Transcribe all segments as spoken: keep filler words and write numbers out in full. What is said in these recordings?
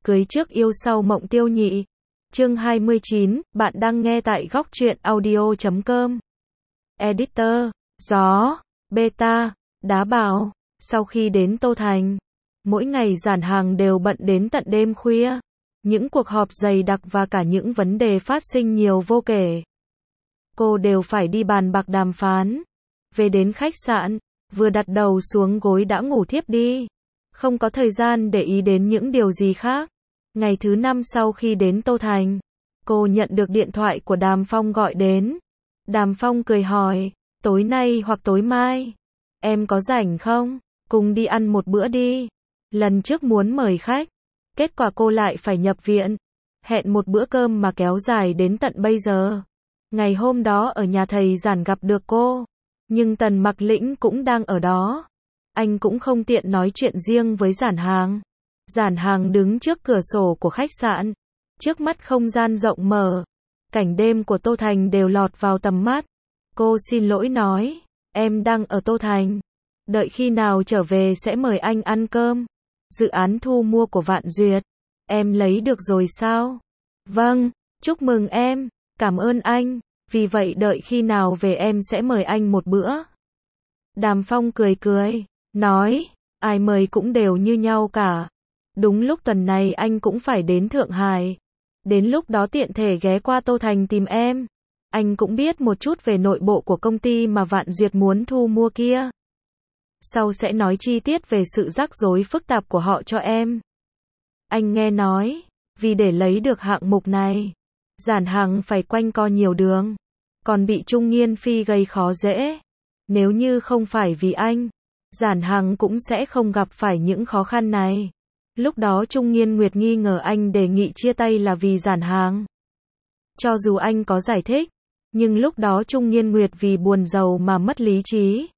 Cưới trước yêu sau mộng tiêu nhị. Chương hai mươi chín, bạn đang nghe tại góc truyện audio chấm com. Editor, gió, beta, đá bảo. Sau khi đến Tô Thành, mỗi ngày Giản Hàng đều bận đến tận đêm khuya. Những cuộc họp dày đặc và cả những vấn đề phát sinh nhiều vô kể. Cô đều phải đi bàn bạc đàm phán. Về đến khách sạn, vừa đặt đầu xuống gối đã ngủ thiếp đi. Không có thời gian để ý đến những điều gì khác. Ngày thứ năm sau khi đến Tô Thành, cô nhận được điện thoại của Đàm Phong gọi đến. Đàm Phong cười hỏi, tối nay hoặc tối mai, em có rảnh không? Cùng đi ăn một bữa đi. Lần trước muốn mời khách, kết quả cô lại phải nhập viện. Hẹn một bữa cơm mà kéo dài đến tận bây giờ. Ngày hôm đó ở nhà thầy Giản gặp được cô, nhưng Tần Mặc Lĩnh cũng đang ở đó. Anh cũng không tiện nói chuyện riêng với Giản Hàng. Giản Hàng đứng trước cửa sổ của khách sạn. Trước mắt không gian rộng mở. Cảnh đêm của Tô Thành đều lọt vào tầm mắt. Cô xin lỗi nói, em đang ở Tô Thành. Đợi khi nào trở về sẽ mời anh ăn cơm. Dự án thu mua của Vạn Duyệt, em lấy được rồi sao? Vâng, chúc mừng em, cảm ơn anh. Vì vậy đợi khi nào về em sẽ mời anh một bữa. Đàm Phong cười cười, nói, ai mời cũng đều như nhau cả. Đúng lúc tuần này anh cũng phải đến Thượng Hải. Đến lúc đó tiện thể ghé qua Tô Thành tìm em. Anh cũng biết một chút về nội bộ của công ty mà Vạn Duyệt muốn thu mua kia. Sau sẽ nói chi tiết về sự rắc rối phức tạp của họ cho em. Anh nghe nói, vì để lấy được hạng mục này, Giản Hàng phải quanh co nhiều đường, còn bị Trung Nghiên Phi gây khó dễ. Nếu như không phải vì anh, Giản Hàng cũng sẽ không gặp phải những khó khăn này. Lúc đó Trung Nghiên Nguyệt nghi ngờ anh đề nghị chia tay là vì Giản Hàng. Cho dù anh có giải thích, nhưng lúc đó Trung Nghiên Nguyệt vì buồn giàu mà mất lý trí.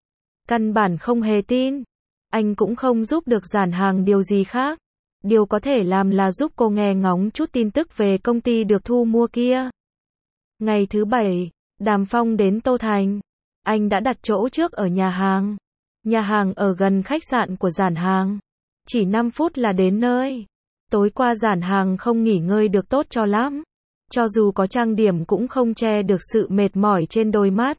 Căn bản không hề tin. Anh cũng không giúp được Giản Hàng điều gì khác. Điều có thể làm là giúp cô nghe ngóng chút tin tức về công ty được thu mua kia. Ngày thứ bảy, Đàm Phong đến Tô Thành. Anh đã đặt chỗ trước ở nhà hàng. Nhà hàng ở gần khách sạn của Giản Hàng. Chỉ năm phút là đến nơi. Tối qua Giản Hàng không nghỉ ngơi được tốt cho lắm. Cho dù có trang điểm cũng không che được sự mệt mỏi trên đôi mắt.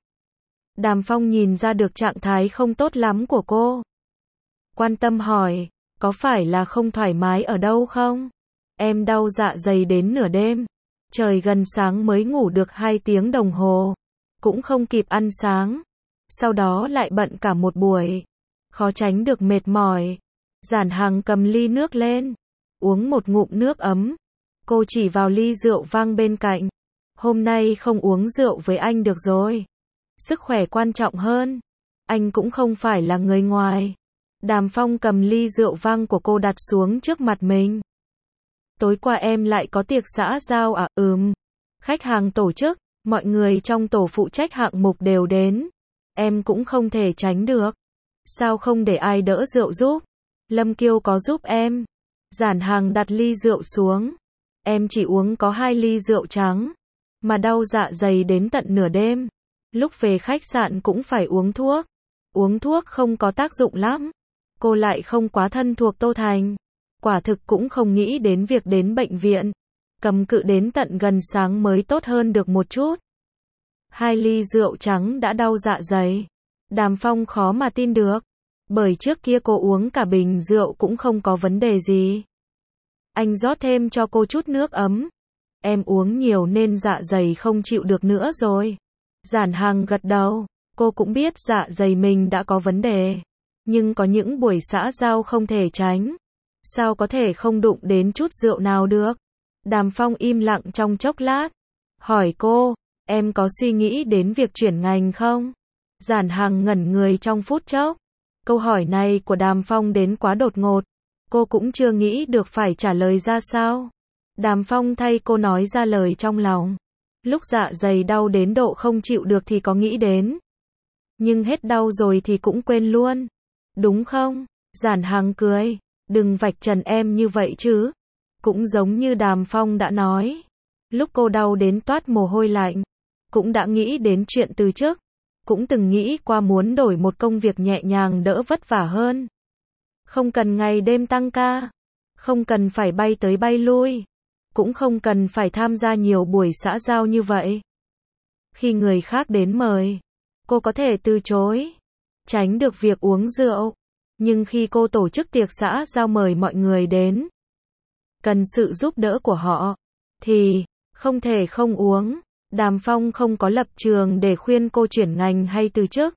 Đàm Phong nhìn ra được trạng thái không tốt lắm của cô. Quan tâm hỏi, có phải là không thoải mái ở đâu không? Em đau dạ dày đến nửa đêm. Trời gần sáng mới ngủ được hai tiếng đồng hồ. Cũng không kịp ăn sáng. Sau đó lại bận cả một buổi. Khó tránh được mệt mỏi. Giản Hàng cầm ly nước lên. Uống một ngụm nước ấm. Cô chỉ vào ly rượu vang bên cạnh. Hôm nay không uống rượu với anh được rồi. Sức khỏe quan trọng hơn. Anh cũng không phải là người ngoài. Đàm Phong cầm ly rượu vang của cô đặt xuống trước mặt mình. Tối qua em lại có tiệc xã giao à? Ừm. Khách hàng tổ chức, mọi người trong tổ phụ trách hạng mục đều đến. Em cũng không thể tránh được. Sao không để ai đỡ rượu giúp? Lâm Kiêu có giúp em. Giản Hàng đặt ly rượu xuống. Em chỉ uống có hai ly rượu trắng. Mà đau dạ dày đến tận nửa đêm. Lúc về khách sạn cũng phải uống thuốc. Uống thuốc không có tác dụng lắm. Cô lại không quá thân thuộc Tô Thành. Quả thực cũng không nghĩ đến việc đến bệnh viện. Cầm cự đến tận gần sáng mới tốt hơn được một chút. Hai ly rượu trắng đã đau dạ dày. Đàm Phong khó mà tin được. Bởi trước kia cô uống cả bình rượu cũng không có vấn đề gì. Anh rót thêm cho cô chút nước ấm. Em uống nhiều nên dạ dày không chịu được nữa rồi. Giản Hàng gật đầu. Cô cũng biết dạ dày mình đã có vấn đề. Nhưng có những buổi xã giao không thể tránh. Sao có thể không đụng đến chút rượu nào được? Đàm Phong im lặng trong chốc lát. Hỏi cô, em có suy nghĩ đến việc chuyển ngành không? Giản Hàng ngẩn người trong phút chốc. Câu hỏi này của Đàm Phong đến quá đột ngột. Cô cũng chưa nghĩ được phải trả lời ra sao. Đàm Phong thay cô nói ra lời trong lòng. Lúc dạ dày đau đến độ không chịu được thì có nghĩ đến. Nhưng hết đau rồi thì cũng quên luôn. Đúng không? Giản Hàng cười. Đừng vạch trần em như vậy chứ. Cũng giống như Đàm Phong đã nói. Lúc cô đau đến toát mồ hôi lạnh. Cũng đã nghĩ đến chuyện từ chức. Cũng từng nghĩ qua muốn đổi một công việc nhẹ nhàng đỡ vất vả hơn. Không cần ngày đêm tăng ca. Không cần phải bay tới bay lui. Cũng không cần phải tham gia nhiều buổi xã giao như vậy. Khi người khác đến mời, cô có thể từ chối, tránh được việc uống rượu. Nhưng khi cô tổ chức tiệc xã giao mời mọi người đến, cần sự giúp đỡ của họ, thì không thể không uống. Đàm Phong không có lập trường để khuyên cô chuyển ngành hay từ chức,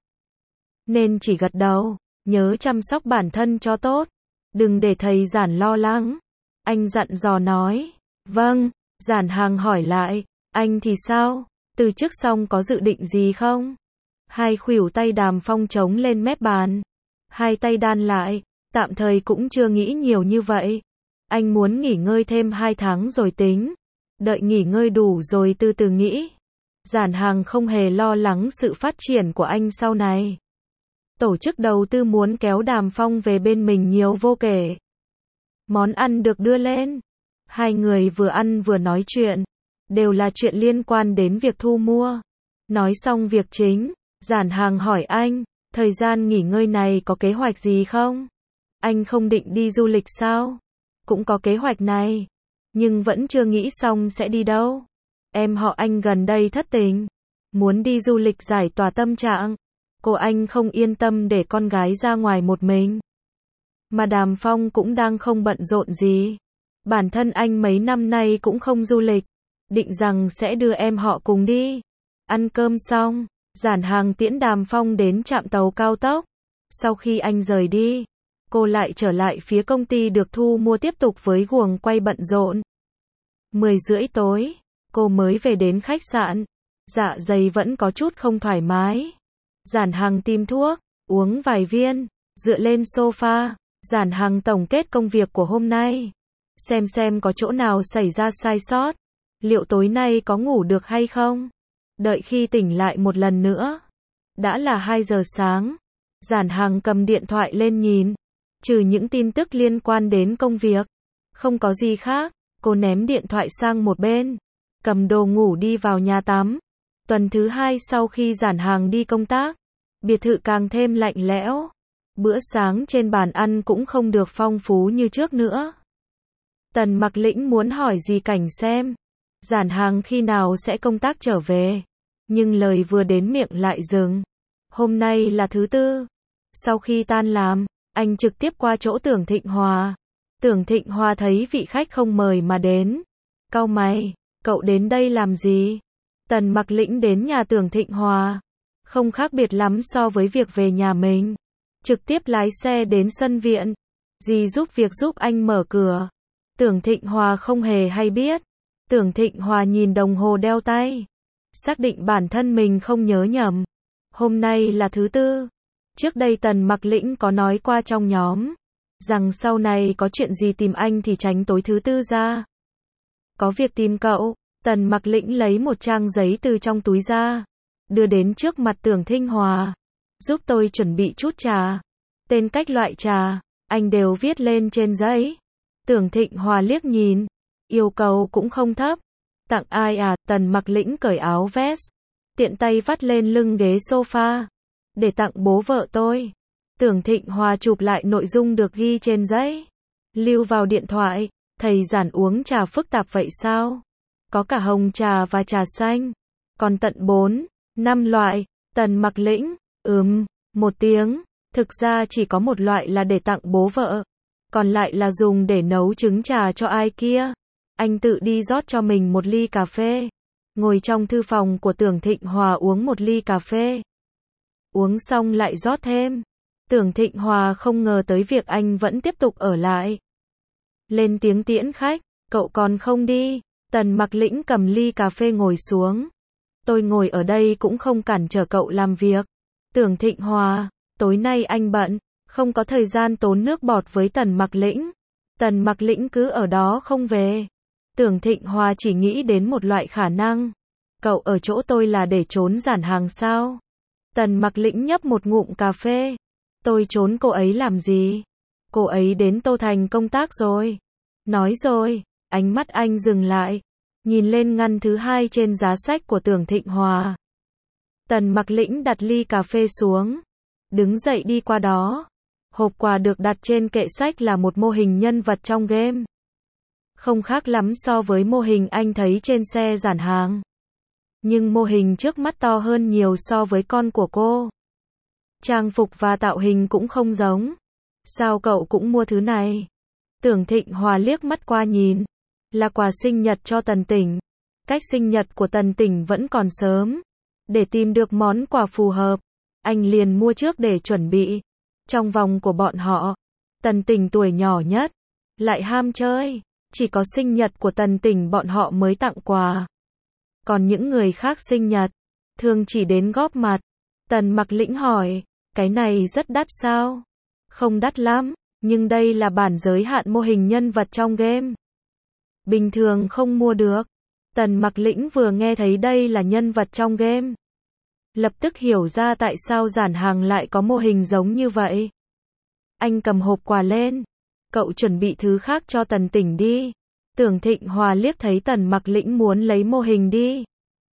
nên chỉ gật đầu, nhớ chăm sóc bản thân cho tốt, đừng để thầy Giản lo lắng. Anh dặn dò nói, vâng. Giản Hàng hỏi lại, anh thì sao, từ chức xong có dự định gì không? Hai khuỷu tay Đàm Phong chống lên mép bàn, hai tay đan lại, tạm thời cũng chưa nghĩ nhiều như vậy. Anh muốn nghỉ ngơi thêm hai tháng rồi tính. Đợi nghỉ ngơi đủ rồi từ từ nghĩ. Giản Hàng không hề lo lắng sự phát triển của anh sau này. Tổ chức đầu tư muốn kéo Đàm Phong về bên mình nhiều vô kể. Món ăn được đưa lên. Hai người vừa ăn vừa nói chuyện. Đều là chuyện liên quan đến việc thu mua. Nói xong việc chính, Giản Hàng hỏi anh, thời gian nghỉ ngơi này có kế hoạch gì không? Anh không định đi du lịch sao? Cũng có kế hoạch này, nhưng vẫn chưa nghĩ xong sẽ đi đâu. Em họ anh gần đây thất tình, muốn đi du lịch giải tỏa tâm trạng. Cô anh không yên tâm để con gái ra ngoài một mình. Mà Đàm Phong cũng đang không bận rộn gì. Bản thân anh mấy năm nay cũng không du lịch, định rằng sẽ đưa em họ cùng đi. Ăn cơm xong, Giản Hàng tiễn Đàm Phong đến trạm tàu cao tốc. Sau khi anh rời đi, cô lại trở lại phía công ty được thu mua tiếp tục với guồng quay bận rộn. Mười rưỡi tối, cô mới về đến khách sạn. Dạ dày vẫn có chút không thoải mái. Giản Hàng tìm thuốc, uống vài viên, dựa lên sofa. Giản Hàng tổng kết công việc của hôm nay. Xem xem có chỗ nào xảy ra sai sót. Liệu tối nay có ngủ được hay không? Đợi khi tỉnh lại một lần nữa. Đã là hai giờ sáng. Giản Hàng cầm điện thoại lên nhìn. Trừ những tin tức liên quan đến công việc, không có gì khác. Cô ném điện thoại sang một bên, cầm đồ ngủ đi vào nhà tắm. Tuần thứ hai sau khi Giản Hàng đi công tác, biệt thự càng thêm lạnh lẽo. Bữa sáng trên bàn ăn cũng không được phong phú như trước nữa. Tần Mặc Lĩnh muốn hỏi gì Cảnh xem, Giản Hàng khi nào sẽ công tác trở về, nhưng lời vừa đến miệng lại dừng. Hôm nay là thứ tư. Sau khi tan làm, anh trực tiếp qua chỗ Tưởng Thịnh Hòa. Tưởng Thịnh Hòa thấy vị khách không mời mà đến. Cau mày, cậu đến đây làm gì? Tần Mặc Lĩnh đến nhà Tưởng Thịnh Hòa. Không khác biệt lắm so với việc về nhà mình. Trực tiếp lái xe đến sân viện. Dì giúp việc giúp anh mở cửa. Tưởng Thịnh Hòa không hề hay biết. Tưởng Thịnh Hòa nhìn đồng hồ đeo tay. Xác định bản thân mình không nhớ nhầm. Hôm nay là thứ tư. Trước đây Tần Mặc Lĩnh có nói qua trong nhóm, rằng sau này có chuyện gì tìm anh thì tránh tối thứ tư ra. Có việc tìm cậu. Tần Mặc Lĩnh lấy một trang giấy từ trong túi ra, đưa đến trước mặt Tưởng Thịnh Hòa. Giúp tôi chuẩn bị chút trà. Tên cách loại trà, anh đều viết lên trên giấy. Tưởng Thịnh Hòa liếc nhìn. Yêu cầu cũng không thấp. Tặng ai à? Tần Mặc Lĩnh cởi áo vest, tiện tay vắt lên lưng ghế sofa. Để tặng bố vợ tôi. Tưởng Thịnh Hòa chụp lại nội dung được ghi trên giấy, lưu vào điện thoại. Thầy Giản uống trà phức tạp vậy sao? Có cả hồng trà và trà xanh. Còn tận bốn, năm loại. Tần Mặc Lĩnh, ừm, một tiếng. Thực ra chỉ có một loại là để tặng bố vợ. Còn lại là dùng để nấu trứng trà cho ai kia. Anh tự đi rót cho mình một ly cà phê. Ngồi trong thư phòng của Tưởng Thịnh Hòa uống một ly cà phê. Uống xong lại rót thêm. Tưởng Thịnh Hòa không ngờ tới việc anh vẫn tiếp tục ở lại. Lên tiếng tiễn khách, cậu còn không đi. Tần Mặc Lĩnh cầm ly cà phê ngồi xuống. Tôi ngồi ở đây cũng không cản trở cậu làm việc. Tưởng Thịnh Hòa, tối nay anh bận, không có thời gian tốn nước bọt với Tần Mặc Lĩnh. Tần Mặc Lĩnh cứ ở đó không về. Tưởng Thịnh Hòa chỉ nghĩ đến một loại khả năng. Cậu ở chỗ tôi là để trốn Giản Hàng sao? Tần Mặc Lĩnh nhấp một ngụm cà phê. Tôi trốn cô ấy làm gì? Cô ấy đến Tô Thành công tác rồi. Nói rồi, ánh mắt anh dừng lại, nhìn lên ngăn thứ hai trên giá sách của Tưởng Thịnh Hòa. Tần Mặc Lĩnh đặt ly cà phê xuống, đứng dậy đi qua đó. Hộp quà được đặt trên kệ sách là một mô hình nhân vật trong game. Không khác lắm so với mô hình anh thấy trên xe giản hàng. Nhưng mô hình trước mắt to hơn nhiều so với con của cô. Trang phục và tạo hình cũng không giống. Sao cậu cũng mua thứ này? Tưởng Thịnh Hòa liếc mắt qua nhìn. Là quà sinh nhật cho Tần Tỉnh. Cách sinh nhật của Tần Tỉnh vẫn còn sớm. Để tìm được món quà phù hợp, anh liền mua trước để chuẩn bị. Trong vòng của bọn họ, Tần Tỉnh tuổi nhỏ nhất, lại ham chơi. Chỉ có sinh nhật của Tần Tỉnh bọn họ mới tặng quà. Còn những người khác sinh nhật, thường chỉ đến góp mặt. Tần Mặc Lĩnh hỏi, cái này rất đắt sao? Không đắt lắm, nhưng đây là bản giới hạn mô hình nhân vật trong game. Bình thường không mua được. Tần Mặc Lĩnh vừa nghe thấy đây là nhân vật trong game, lập tức hiểu ra tại sao giản hàng lại có mô hình giống như vậy. Anh cầm hộp quà lên. Cậu chuẩn bị thứ khác cho Tần Tỉnh đi. Tưởng Thịnh Hòa liếc thấy Tần Mặc Lĩnh muốn lấy mô hình đi.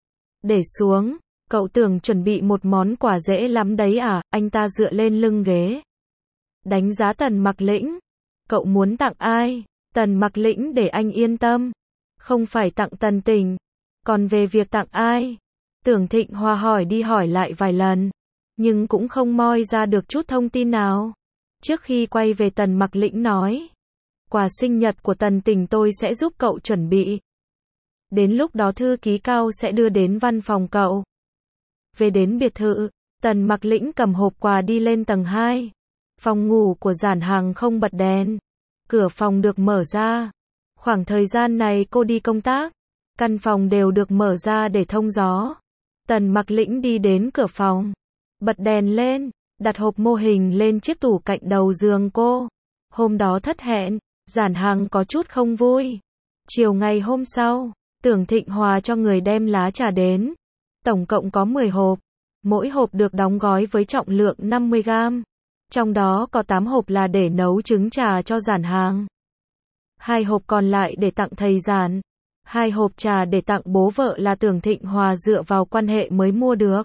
Để xuống, cậu tưởng chuẩn bị một món quà dễ lắm đấy à? Anh ta dựa lên lưng ghế, đánh giá Tần Mặc Lĩnh. Cậu muốn tặng ai? Tần Mặc Lĩnh để anh yên tâm. Không phải tặng Tần Tỉnh. Còn về việc tặng ai? Tưởng Thịnh Hòa hỏi đi hỏi lại vài lần, nhưng cũng không moi ra được chút thông tin nào. Trước khi quay về Tần Mặc Lĩnh nói, quà sinh nhật của Tần Tỉnh tôi sẽ giúp cậu chuẩn bị. Đến lúc đó thư ký Cao sẽ đưa đến văn phòng cậu. Về đến biệt thự, Tần Mặc Lĩnh cầm hộp quà đi lên tầng hai. Phòng ngủ của giản hàng không bật đèn. Cửa phòng được mở ra. Khoảng thời gian này cô đi công tác, căn phòng đều được mở ra để thông gió. Tần Mặc Lĩnh đi đến cửa phòng, bật đèn lên, đặt hộp mô hình lên chiếc tủ cạnh đầu giường cô. Hôm đó thất hẹn, giản hàng có chút không vui. Chiều ngày hôm sau, Tưởng Thịnh Hòa cho người đem lá trà đến. Tổng cộng có mười hộp. Mỗi hộp được đóng gói với trọng lượng năm mươi gam. Trong đó có tám hộp là để nấu trứng trà cho giản hàng. Hai hộp còn lại để tặng thầy giản. Hai hộp trà để tặng bố vợ là Tưởng Thịnh Hòa dựa vào quan hệ mới mua được.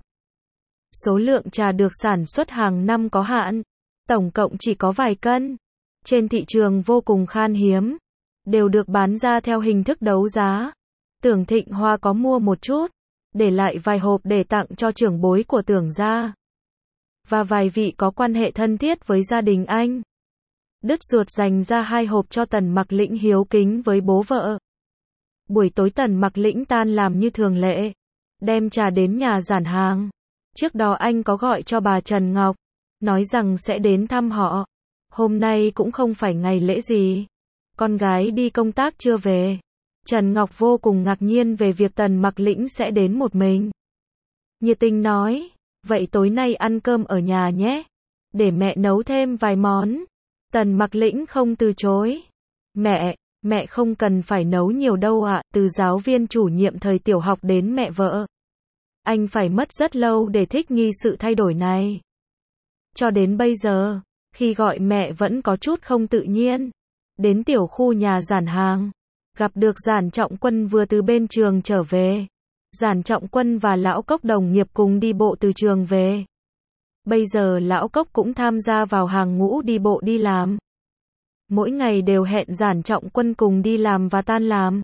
Số lượng trà được sản xuất hàng năm có hạn. Tổng cộng chỉ có vài cân. Trên thị trường vô cùng khan hiếm. Đều được bán ra theo hình thức đấu giá. Tưởng Thịnh Hòa có mua một chút, để lại vài hộp để tặng cho trưởng bối của Tưởng gia. Và vài vị có quan hệ thân thiết với gia đình anh. Đứt ruột dành ra hai hộp cho Tần Mặc Lĩnh hiếu kính với bố vợ. Buổi tối Tần Mặc Lĩnh tan làm như thường lệ, đem trà đến nhà giản hàng. Trước đó anh có gọi cho bà Trần Ngọc, nói rằng sẽ đến thăm họ. Hôm nay cũng không phải ngày lễ gì. Con gái đi công tác chưa về. Trần Ngọc vô cùng ngạc nhiên về việc Tần Mặc Lĩnh sẽ đến một mình. Nhiệt tình nói, vậy tối nay ăn cơm ở nhà nhé. Để mẹ nấu thêm vài món. Tần Mặc Lĩnh không từ chối. Mẹ, mẹ không cần phải nấu nhiều đâu ạ, từ giáo viên chủ nhiệm thời tiểu học đến mẹ vợ. Anh phải mất rất lâu để thích nghi sự thay đổi này. Cho đến bây giờ, khi gọi mẹ vẫn có chút không tự nhiên. Đến tiểu khu nhà giản hàng, gặp được Giản Trọng Quân vừa từ bên trường trở về. Giản Trọng Quân và Lão Cốc đồng nghiệp cùng đi bộ từ trường về. Bây giờ Lão Cốc cũng tham gia vào hàng ngũ đi bộ đi làm. Mỗi ngày đều hẹn Giản Trọng Quân cùng đi làm và tan làm.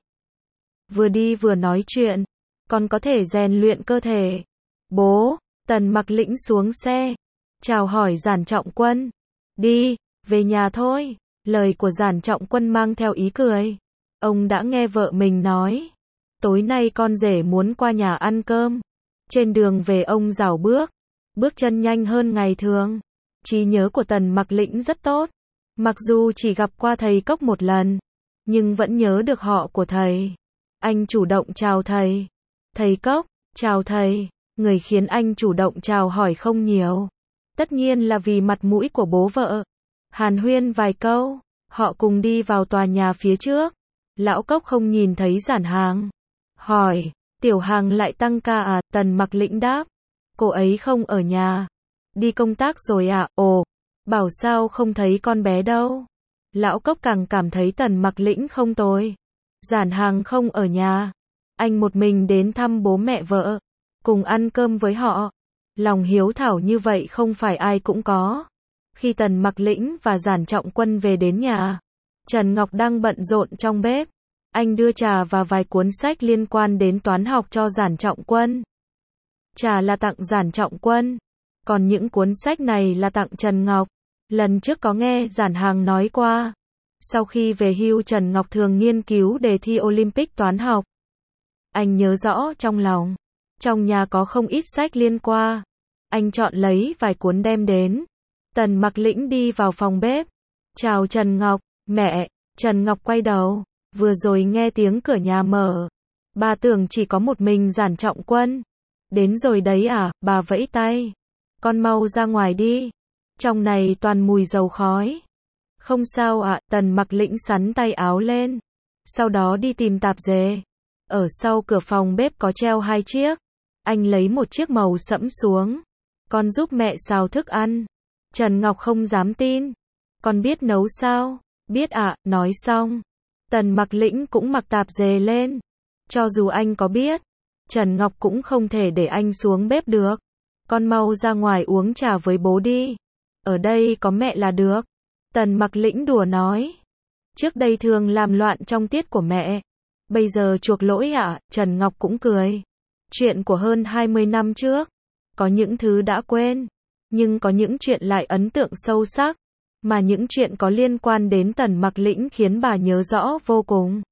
Vừa đi vừa nói chuyện, còn có thể rèn luyện cơ thể. Bố, Tần Mặc Lĩnh xuống xe, chào hỏi Giản Trọng Quân. Đi, về nhà thôi. Lời của Giản Trọng Quân mang theo ý cười. Ông đã nghe vợ mình nói, tối nay con rể muốn qua nhà ăn cơm. Trên đường về ông rảo bước, bước chân nhanh hơn ngày thường. Trí nhớ của Tần Mặc Lĩnh rất tốt. Mặc dù chỉ gặp qua thầy Cốc một lần, nhưng vẫn nhớ được họ của thầy. Anh chủ động chào thầy. Thầy Cốc, chào thầy. Người khiến anh chủ động chào hỏi không nhiều. Tất nhiên là vì mặt mũi của bố vợ. Hàn huyên vài câu, họ cùng đi vào tòa nhà phía trước. Lão Cốc không nhìn thấy giản hàng. Hỏi, tiểu hàng lại tăng ca à? Tần Mặc Lĩnh đáp, cô ấy không ở nhà. Đi công tác rồi à? Ồ, bảo sao không thấy con bé đâu. Lão Cốc càng cảm thấy Tần Mặc Lĩnh không tồi. Giản hàng không ở nhà. Anh một mình đến thăm bố mẹ vợ, cùng ăn cơm với họ. Lòng hiếu thảo như vậy không phải ai cũng có. Khi Tần Mặc Lĩnh và Giản Trọng Quân về đến nhà, Trần Ngọc đang bận rộn trong bếp. Anh đưa trà và vài cuốn sách liên quan đến toán học cho Giản Trọng Quân. Trà là tặng Giản Trọng Quân, còn những cuốn sách này là tặng Trần Ngọc. Lần trước có nghe Giản Hàng nói qua, sau khi về hưu Trần Ngọc thường nghiên cứu đề thi Olympic toán học. Anh nhớ rõ trong lòng, trong nhà có không ít sách liên quan. Anh chọn lấy vài cuốn đem đến. Tần Mặc Lĩnh đi vào phòng bếp. Chào Trần Ngọc, mẹ. Trần Ngọc quay đầu, vừa rồi nghe tiếng cửa nhà mở. Bà tưởng chỉ có một mình Giản Trọng Quân. Đến rồi đấy à, bà vẫy tay. Con mau ra ngoài đi. Trong này toàn mùi dầu khói. Không sao ạ, Tần Mặc Lĩnh xắn tay áo lên. Sau đó đi tìm tạp dề. Ở sau cửa phòng bếp có treo hai chiếc. Anh lấy một chiếc màu sẫm xuống. Con giúp mẹ xào thức ăn. Trần Ngọc không dám tin. Con biết nấu sao? Biết ạ, nói xong. Tần Mặc Lĩnh cũng mặc tạp dề lên. Cho dù anh có biết, Trần Ngọc cũng không thể để anh xuống bếp được. Con mau ra ngoài uống trà với bố đi. Ở đây có mẹ là được. Tần Mặc Lĩnh đùa nói. Trước đây thường làm loạn trong tiết của mẹ. Bây giờ chuộc lỗi ạ, à? Trần Ngọc cũng cười. Chuyện của hơn hai mươi năm trước. Có những thứ đã quên. Nhưng có những chuyện lại ấn tượng sâu sắc. Mà những chuyện có liên quan đến Tần Mặc Lĩnh khiến bà nhớ rõ vô cùng.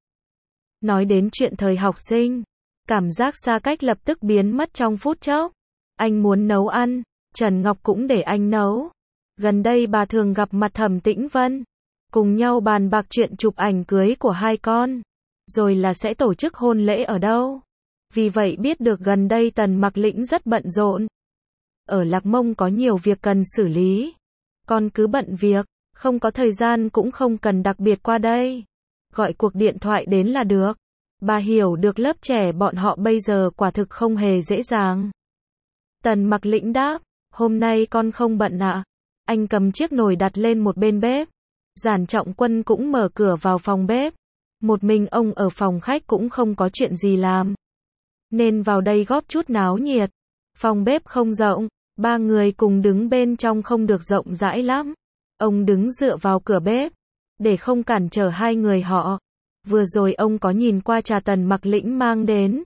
Nói đến chuyện thời học sinh, cảm giác xa cách lập tức biến mất trong phút chốc. Anh muốn nấu ăn, Trần Ngọc cũng để anh nấu. Gần đây bà thường gặp mặt Thẩm Tĩnh Vân, cùng nhau bàn bạc chuyện chụp ảnh cưới của hai con, rồi là sẽ tổ chức hôn lễ ở đâu. Vì vậy biết được gần đây Tần Mặc Lĩnh rất bận rộn. Ở Lạc Mông có nhiều việc cần xử lý. Con cứ bận việc, không có thời gian cũng không cần đặc biệt qua đây. Gọi cuộc điện thoại đến là được. Bà hiểu được lớp trẻ bọn họ bây giờ quả thực không hề dễ dàng. Tần Mặc Lĩnh đáp, hôm nay con không bận ạ. Anh cầm chiếc nồi đặt lên một bên bếp. Giản Trọng Quân cũng mở cửa vào phòng bếp. Một mình ông ở phòng khách cũng không có chuyện gì làm, nên vào đây góp chút náo nhiệt. Phòng bếp không rộng, ba người cùng đứng bên trong không được rộng rãi lắm. Ông đứng dựa vào cửa bếp, để không cản trở hai người họ. Vừa rồi ông có nhìn qua trà Tần Mặc Lĩnh mang đến.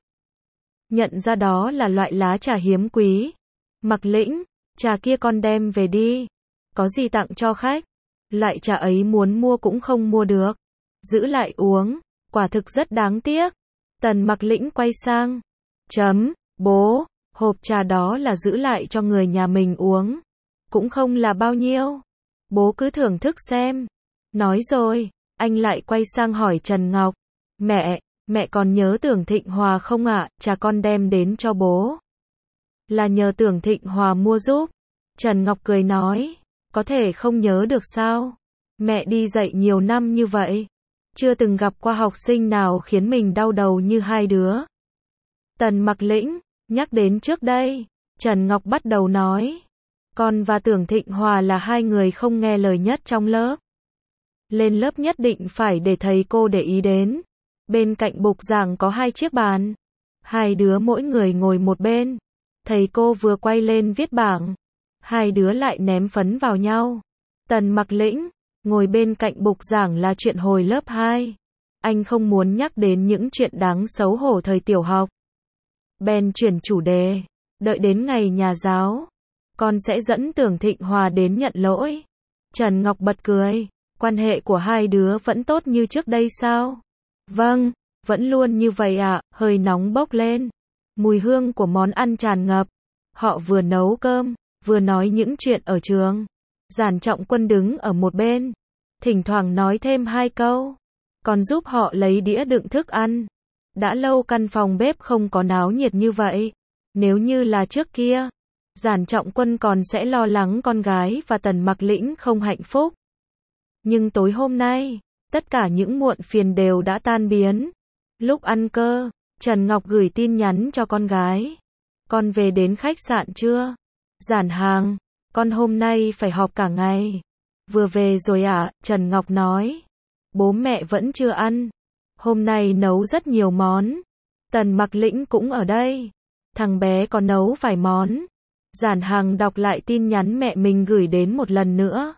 Nhận ra đó là loại lá trà hiếm quý. Mặc Lĩnh, trà kia con đem về đi. Có gì tặng cho khách. Loại trà ấy muốn mua cũng không mua được. Giữ lại uống, quả thực rất đáng tiếc. Tần Mặc Lĩnh quay sang. Chấm, bố, hộp trà đó là giữ lại cho người nhà mình uống. Cũng không là bao nhiêu. Bố cứ thưởng thức xem. Nói rồi, anh lại quay sang hỏi Trần Ngọc. Mẹ, mẹ còn nhớ Tưởng Thịnh Hòa không ạ? Trà con đem đến cho bố. Là nhờ Tưởng Thịnh Hòa mua giúp. Trần Ngọc cười nói. Có thể không nhớ được sao? Mẹ đi dạy nhiều năm như vậy. Chưa từng gặp qua học sinh nào khiến mình đau đầu như hai đứa. Tần Mặc Lĩnh, nhắc đến trước đây. Trần Ngọc bắt đầu nói. Con và Tưởng Thịnh Hòa là hai người không nghe lời nhất trong lớp. Lên lớp nhất định phải để thầy cô để ý đến. Bên cạnh bục giảng có hai chiếc bàn. Hai đứa mỗi người ngồi một bên. Thầy cô vừa quay lên viết bảng. Hai đứa lại ném phấn vào nhau. Tần Mặc Lĩnh, ngồi bên cạnh bục giảng là chuyện hồi lớp hai. Anh không muốn nhắc đến những chuyện đáng xấu hổ thời tiểu học. Bèn chuyển chủ đề. Đợi đến ngày nhà giáo, con sẽ dẫn Tưởng Thịnh Hòa đến nhận lỗi. Trần Ngọc bật cười. Quan hệ của hai đứa vẫn tốt như trước đây sao? Vâng, vẫn luôn như vậy ạ. Hơi nóng bốc lên. Mùi hương của món ăn tràn ngập. Họ vừa nấu cơm, vừa nói những chuyện ở trường. Giản Trọng Quân đứng ở một bên, thỉnh thoảng nói thêm hai câu, còn giúp họ lấy đĩa đựng thức ăn. Đã lâu căn phòng bếp không có náo nhiệt như vậy. Nếu như là trước kia, Giản Trọng Quân còn sẽ lo lắng con gái và Tần Mặc Lĩnh không hạnh phúc. Nhưng tối hôm nay, tất cả những muộn phiền đều đã tan biến. Lúc ăn cơm, Trần Ngọc gửi tin nhắn cho con gái. Con về đến khách sạn chưa? Giản Hàng, con hôm nay phải họp cả ngày. Vừa về rồi ạ, à? Trần Ngọc nói. Bố mẹ vẫn chưa ăn. Hôm nay nấu rất nhiều món. Tần Mặc Lĩnh cũng ở đây. Thằng bé có nấu vài món. Giản Hằng đọc lại tin nhắn mẹ mình gửi đến một lần nữa.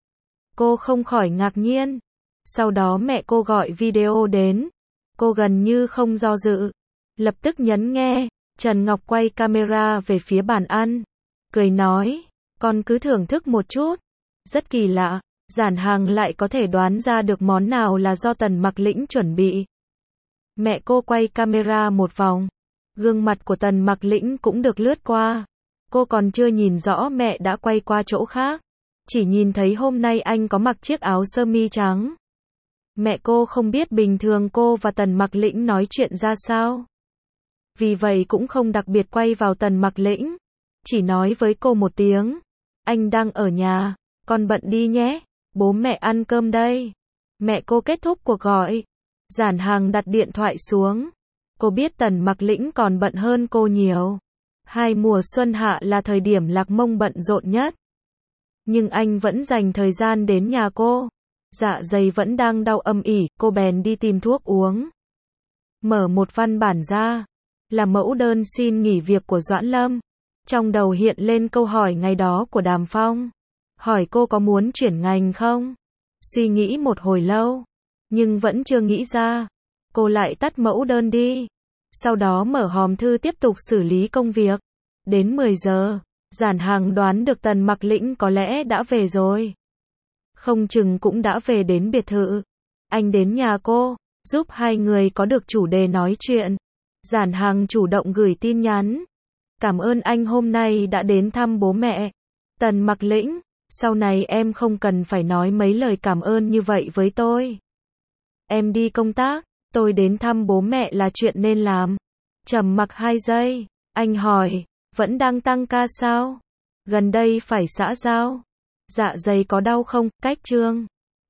Cô không khỏi ngạc nhiên. Sau đó mẹ cô gọi video đến. Cô gần như không do dự. Lập tức nhấn nghe. Trần Ngọc quay camera về phía bàn ăn. Cười nói, con cứ thưởng thức một chút. Rất kỳ lạ, Giản Hằng lại có thể đoán ra được món nào là do Tần Mặc Lĩnh chuẩn bị. Mẹ cô quay camera một vòng. Gương mặt của Tần Mặc Lĩnh cũng được lướt qua. Cô còn chưa nhìn rõ mẹ đã quay qua chỗ khác. Chỉ nhìn thấy hôm nay anh có mặc chiếc áo sơ mi trắng. Mẹ cô không biết bình thường cô và Tần Mặc Lĩnh nói chuyện ra sao. Vì vậy cũng không đặc biệt quay vào Tần Mặc Lĩnh. Chỉ nói với cô một tiếng. Anh đang ở nhà, con bận đi nhé. Bố mẹ ăn cơm đây. Mẹ cô kết thúc cuộc gọi. Giản Hằng đặt điện thoại xuống. Cô biết Tần Mặc Lĩnh còn bận hơn cô nhiều. Hai mùa xuân hạ là thời điểm Lạc Mông bận rộn nhất. Nhưng anh vẫn dành thời gian đến nhà cô. Dạ dày vẫn đang đau âm ỉ, cô bèn đi tìm thuốc uống. Mở một văn bản ra. Là mẫu đơn xin nghỉ việc của Doãn Lâm. Trong đầu hiện lên câu hỏi ngày đó của Đàm Phong. Hỏi cô có muốn chuyển ngành không? Suy nghĩ một hồi lâu. Nhưng vẫn chưa nghĩ ra. Cô lại tắt mẫu đơn đi. Sau đó mở hòm thư tiếp tục xử lý công việc. Đến mười giờ, Giản Hằng đoán được Tần Mặc Lĩnh có lẽ đã về rồi. Không chừng cũng đã về đến biệt thự. Anh đến nhà cô, giúp hai người có được chủ đề nói chuyện. Giản Hằng chủ động gửi tin nhắn. Cảm ơn anh hôm nay đã đến thăm bố mẹ. Tần Mặc Lĩnh, sau này em không cần phải nói mấy lời cảm ơn như vậy với tôi. Em đi công tác, tôi đến thăm bố mẹ là chuyện nên làm. Trầm mặc hai giây, anh hỏi, vẫn đang tăng ca sao? Gần đây phải xã giao. Dạ dày có đau không? Cách chương